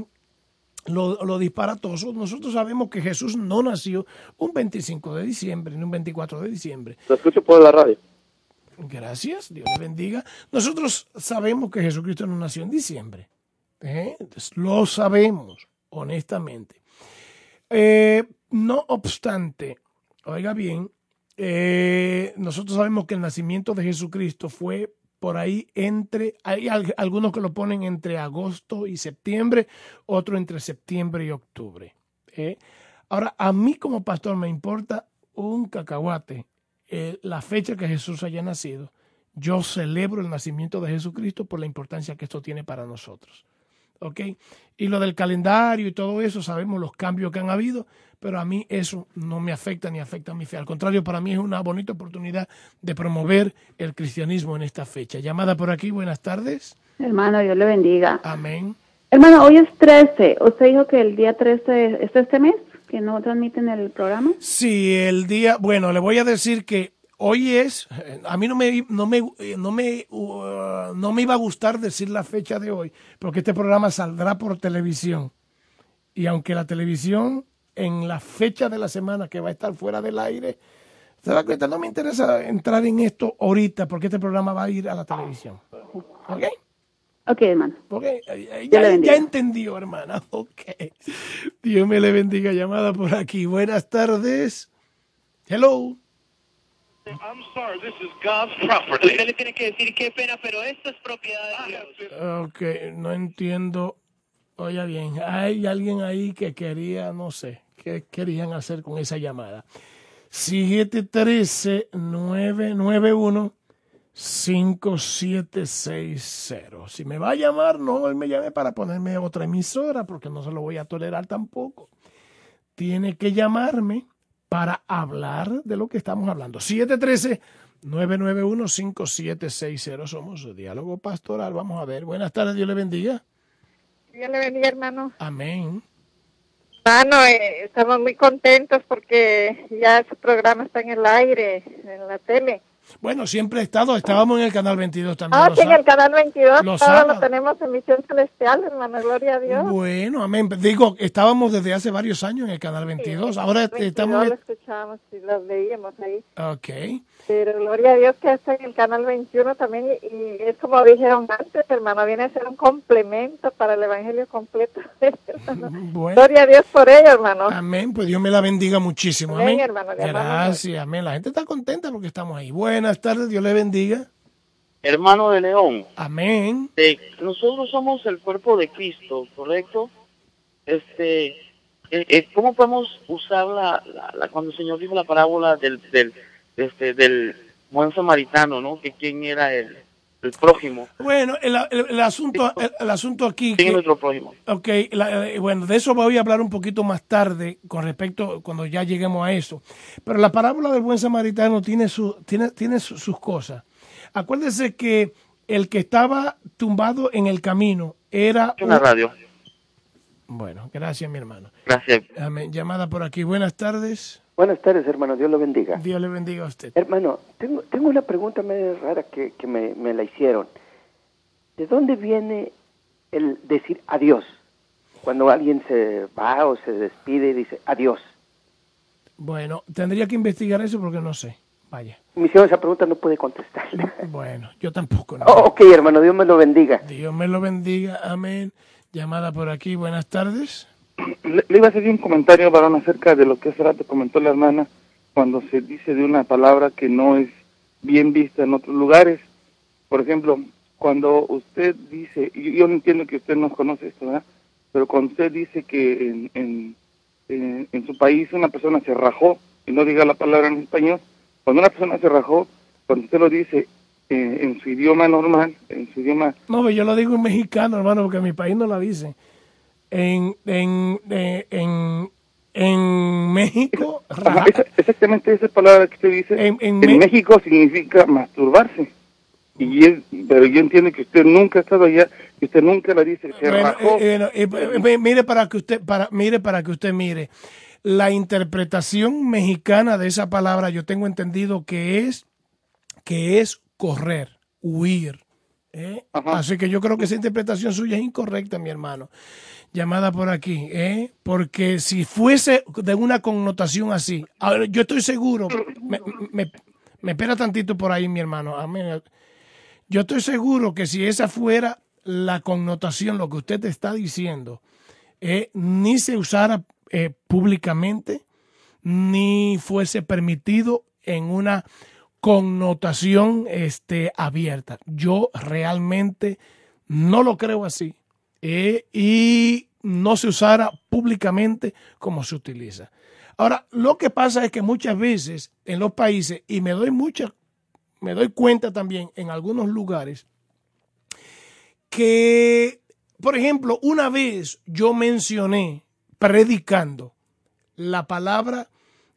lo, lo disparatoso, nosotros sabemos que Jesús no nació un veinticinco de diciembre, ni un veinticuatro de diciembre. Lo escucho por la radio. Gracias, Dios le bendiga. Nosotros sabemos que Jesucristo no nació en diciembre. ¿Eh? Lo sabemos, honestamente. Eh, no obstante, oiga bien, eh, nosotros sabemos que el nacimiento de Jesucristo fue por ahí entre, hay algunos que lo ponen entre agosto y septiembre, otro entre septiembre y octubre. ¿eh? Ahora, a mí como pastor me importa un cacahuate eh, la fecha que Jesús haya nacido. Yo celebro el nacimiento de Jesucristo por la importancia que esto tiene para nosotros. ¿Ok? Y lo del calendario y todo eso, sabemos los cambios que han habido, pero a mí eso no me afecta ni afecta a mi fe. Al contrario, para mí es una bonita oportunidad de promover el cristianismo en esta fecha. Llamada por aquí, buenas tardes. Hermano, Dios le bendiga. Amén. Hermano, hoy es trece. ¿Usted dijo que el día trece es este mes? ¿Que no transmiten el programa? Sí, el día, bueno, le voy a decir que hoy es, a mí no me, no me, no me, uh, no me iba a gustar decir la fecha de hoy, porque este programa saldrá por televisión. Y aunque la televisión, en la fecha de la semana que va a estar fuera del aire, se da cuenta, no me interesa entrar en esto ahorita, porque este programa va a ir a la televisión. ¿Ok? Ok, hermano. Okay. Ya, ya entendió, hermana. Ok. Dios me le bendiga. Llamada por aquí. Buenas tardes. Hello. I'm sorry, this is God's property. Usted le tiene que decir qué pena, pero esto es propiedad de Dios. Ok, no entiendo. Oiga bien, hay alguien ahí que quería, no sé, qué querían hacer con esa llamada. siete uno tres, nueve nueve uno, cinco siete seis cero. Si me va a llamar, no me llame para ponerme otra emisora, porque no se lo voy a tolerar tampoco. Tiene que llamarme para hablar de lo que estamos hablando. siete uno tres, nueve nueve uno, cinco siete seis cero. Somos Diálogo Pastoral. Vamos a ver. Buenas tardes, Dios le bendiga. Dios le bendiga, hermano. Amén. Hermano, eh, estamos muy contentos porque ya su programa está en el aire, en la tele. Bueno, siempre he estado, estábamos en el canal veintidós también. Ah, sí, en el canal veintidós, los ahora sábados. lo tenemos en Misión Celestial, hermano, gloria a Dios. Bueno, amén. Digo, estábamos desde hace varios años en el canal veintidós, Sí, ahora veintidós estamos... lo escuchábamos y lo veíamos ahí. Ok. Pero gloria a Dios que está en el canal veintiuno también, y, y es como dijeron antes, hermano, viene a ser un complemento para el evangelio completo. Bueno. Gloria a Dios por ello, hermano. Amén, pues Dios me la bendiga muchísimo. Amén. Amén, hermano, le amamos Gracias, amén. La gente está contenta porque estamos ahí. Buenas tardes, Dios le bendiga. hermano de León. Amén. Eh, nosotros somos el cuerpo de Cristo, ¿correcto? Este, eh, eh, ¿cómo podemos usar la, la, la- cuando el Señor dijo la parábola del, del, este, del buen samaritano, ¿no? Que quién era el, el prójimo. Bueno, el, el- el asunto el, el asunto aquí... ¿Quién es que- nuestro prójimo? Ok, la- eh, bueno, de eso voy a hablar un poquito más tarde con respecto cuando ya lleguemos a eso. Pero la parábola del buen samaritano tiene, su, tiene, tiene su- sus cosas. Acuérdese que el que estaba tumbado en el camino era... En la un- radio. Bueno, gracias, mi hermano. Gracias. Amén. Llamada por aquí. Buenas tardes. Buenas tardes, hermano. Dios lo bendiga. Dios le bendiga a usted. Hermano, tengo, tengo una pregunta medio rara que, que me, me la hicieron. ¿De dónde viene el decir adiós? Cuando alguien se va o se despide y dice adiós. Bueno, tendría que investigar eso porque no sé. Vaya. Me hicieron esa pregunta, no puede contestarla. Bueno, yo tampoco. No. Oh, ok, hermano. Dios me lo bendiga. Dios me lo bendiga. Amén. Llamada por aquí. Buenas tardes. Le, le iba a hacer un comentario, varón, acerca de lo que hace rato comentó la hermana, cuando se dice de una palabra que no es bien vista en otros lugares. Por ejemplo, cuando usted dice, y yo no entiendo que usted no conoce esto, ¿verdad? Pero cuando usted dice que en, en, en, en su país una persona se rajó, y no diga la palabra en español, cuando una persona se rajó, cuando usted lo dice eh, en su idioma normal, en su idioma... No, yo lo digo en mexicano, hermano, porque en mi país no la dicen. En, en, eh, en, en México... Ajá, esa, exactamente esa palabra que usted dice, en, en, en Me- México significa masturbarse. Y es, pero yo entiendo que usted nunca ha estado allá, que usted nunca la dice, se Bueno, rajó. eh, eh, eh, eh, mire para que usted para mire para que usted mire la interpretación mexicana de esa palabra. Yo tengo entendido que es que es correr, huir. ¿eh? Así que yo creo que esa interpretación suya es incorrecta, mi hermano. Llamada por aquí, ¿eh? Porque si fuese de una connotación así, ahora, yo estoy seguro, me, me, me espera tantito por ahí, mi hermano. Amén. Yo estoy seguro que si esa fuera la connotación, lo que usted te está diciendo, eh, ni se usara eh, públicamente, ni fuese permitido en una connotación este, abierta. Yo realmente no lo creo así. Eh, y no se usara públicamente como se utiliza. Ahora, lo que pasa es que muchas veces en los países, y me doy mucha me doy cuenta también en algunos lugares que, por ejemplo, una vez yo mencioné predicando la palabra,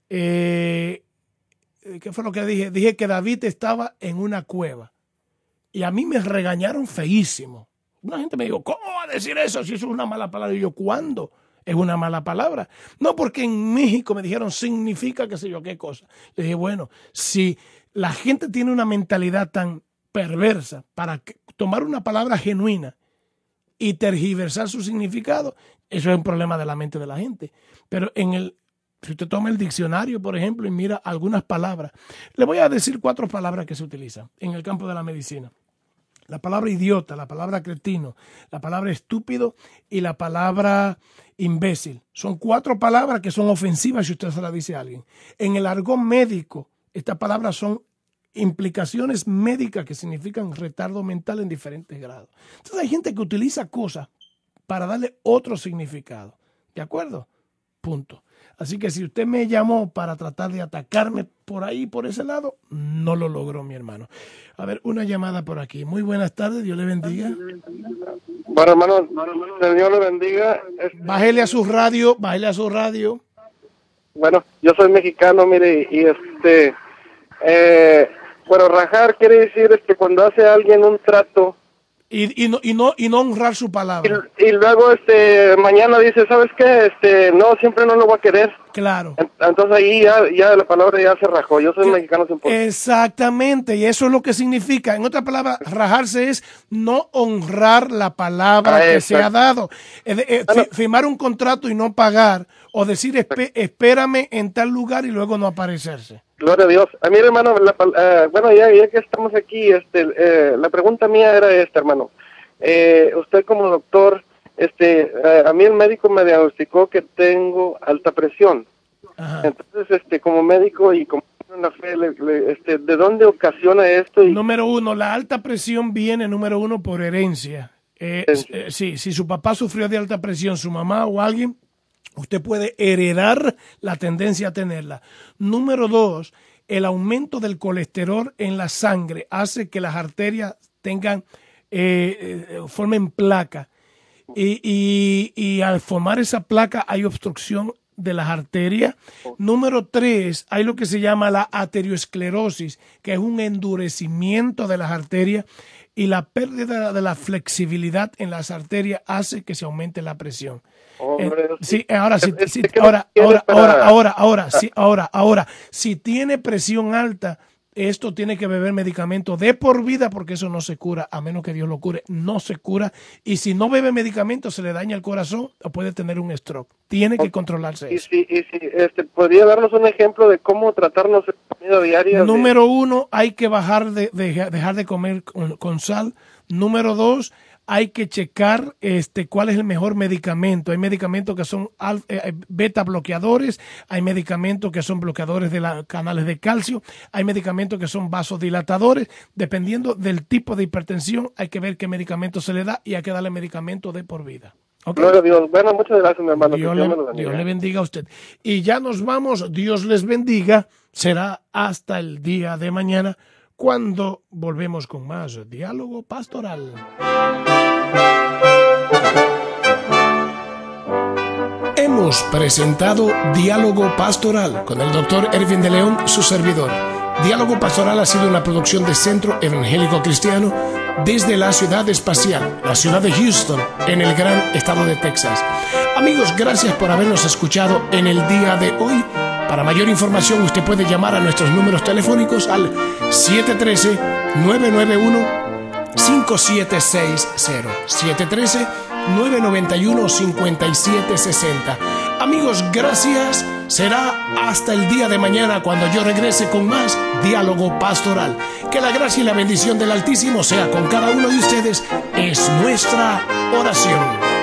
eh, ¿qué fue lo que dije? Dije que David estaba en una cueva y a mí me regañaron feísimo. Una gente me dijo, ¿cómo va a decir eso si eso es una mala palabra? Y yo, ¿cuándo es una mala palabra? No, porque en México me dijeron, significa qué sé yo qué cosa. Le dije, bueno, si la gente tiene una mentalidad tan perversa para que, tomar una palabra genuina y tergiversar su significado, eso es un problema de la mente de la gente. Pero en el, si usted toma el diccionario, por ejemplo, y mira algunas palabras, le voy a decir cuatro palabras que se utilizan en el campo de la medicina. La palabra idiota, la palabra cretino, la palabra estúpido y la palabra imbécil. Son cuatro palabras que son ofensivas si usted se las dice a alguien. En el argot médico, estas palabras son implicaciones médicas que significan retardo mental en diferentes grados. Entonces hay gente que utiliza cosas para darle otro significado. ¿De acuerdo? Punto. Así que si usted me llamó para tratar de atacarme por ahí, por ese lado, no lo logró, mi hermano. A ver, una llamada por aquí. Muy buenas tardes, Dios le bendiga. Bueno, hermano, Dios le bendiga. Bájele a su radio, bájele a su radio. Bueno, yo soy mexicano, mire, y este, eh, bueno, rajar quiere decir este cuando hace alguien un trato y, y no y no y no honrar su palabra. Y, y luego este mañana dice, ¿sabes qué? Este, no, siempre no lo voy a querer. Claro. Entonces ahí ya, ya la palabra ya se rajó. Yo soy que, mexicano cien por ciento. Exactamente, y eso es lo que significa. En otras palabras, rajarse es no honrar la palabra ah, que exacto. se ha dado. Eh, eh, ah, no. Firmar un contrato y no pagar, o decir esp espérame en tal lugar y luego no aparecerse. Gloria a Dios. A mí, hermano, la, uh, bueno, ya, ya que estamos aquí, este, eh, la pregunta mía era esta, hermano. Eh, usted como doctor, este, uh, a mí el médico me diagnosticó que tengo alta presión. Ajá. Entonces, este, como médico y como en la fe, le- le- este, ¿de dónde ocasiona esto? Y... Número uno, la alta presión viene, número uno, por herencia. Eh, eh, sí, si su papá sufrió de alta presión, su mamá o alguien, usted puede heredar la tendencia a tenerla. Número dos, el aumento del colesterol en la sangre hace que las arterias tengan, eh, eh, formen placa. Y, y, y al formar esa placa hay obstrucción de las arterias. Número tres, hay lo que se llama la arteriosclerosis, que es un endurecimiento de las arterias, y la pérdida de la flexibilidad en las arterias hace que se aumente la presión. Hombre, Eh, sí, ahora, sí, Este, sí, ¿qué ahora, tiene ahora, para- ahora, ahora, ahora, sí, ahora, ahora, si tiene presión alta, esto tiene que beber medicamento de por vida, porque eso no se cura, a menos que Dios lo cure, no se cura. Y si no bebe medicamento, se le daña el corazón o puede tener un stroke. Tiene que controlarse Y eso. si, y si este, ¿podría darnos un ejemplo de cómo tratarnos de comida diaria? de- Número uno, hay que bajar de, de- dejar de comer con, con sal. Número dos, hay que checar este, cuál es el mejor medicamento. Hay medicamentos que son al- eh, beta bloqueadores, hay medicamentos que son bloqueadores de los canales de calcio, hay medicamentos que son vasodilatadores. Dependiendo del tipo de hipertensión, hay que ver qué medicamento se le da y hay que darle medicamento de por vida. ¿Ok? Gloria a Dios. Bueno, muchas gracias, mi hermano. Dios Que Dios le, me lo bendiga. Dios le bendiga a usted. Y ya nos vamos. Dios les bendiga. Será hasta el día de mañana, cuando volvemos con más diálogo pastoral. Hemos presentado Diálogo Pastoral con el doctor Ervin de León, su servidor. Diálogo Pastoral ha sido una producción de Centro Evangélico Cristiano desde la ciudad espacial, la ciudad de Houston, en el gran estado de Texas. Amigos, gracias por habernos escuchado en el día de hoy. Para mayor información, usted puede llamar a nuestros números telefónicos al siete uno tres, nueve nueve uno, cinco siete seis cero, siete uno tres, nueve nueve uno, cinco siete seis cero. Amigos, gracias. Será hasta el día de mañana, cuando yo regrese con más Diálogo Pastoral. Que la gracia y la bendición del Altísimo sea con cada uno de ustedes. Es nuestra oración.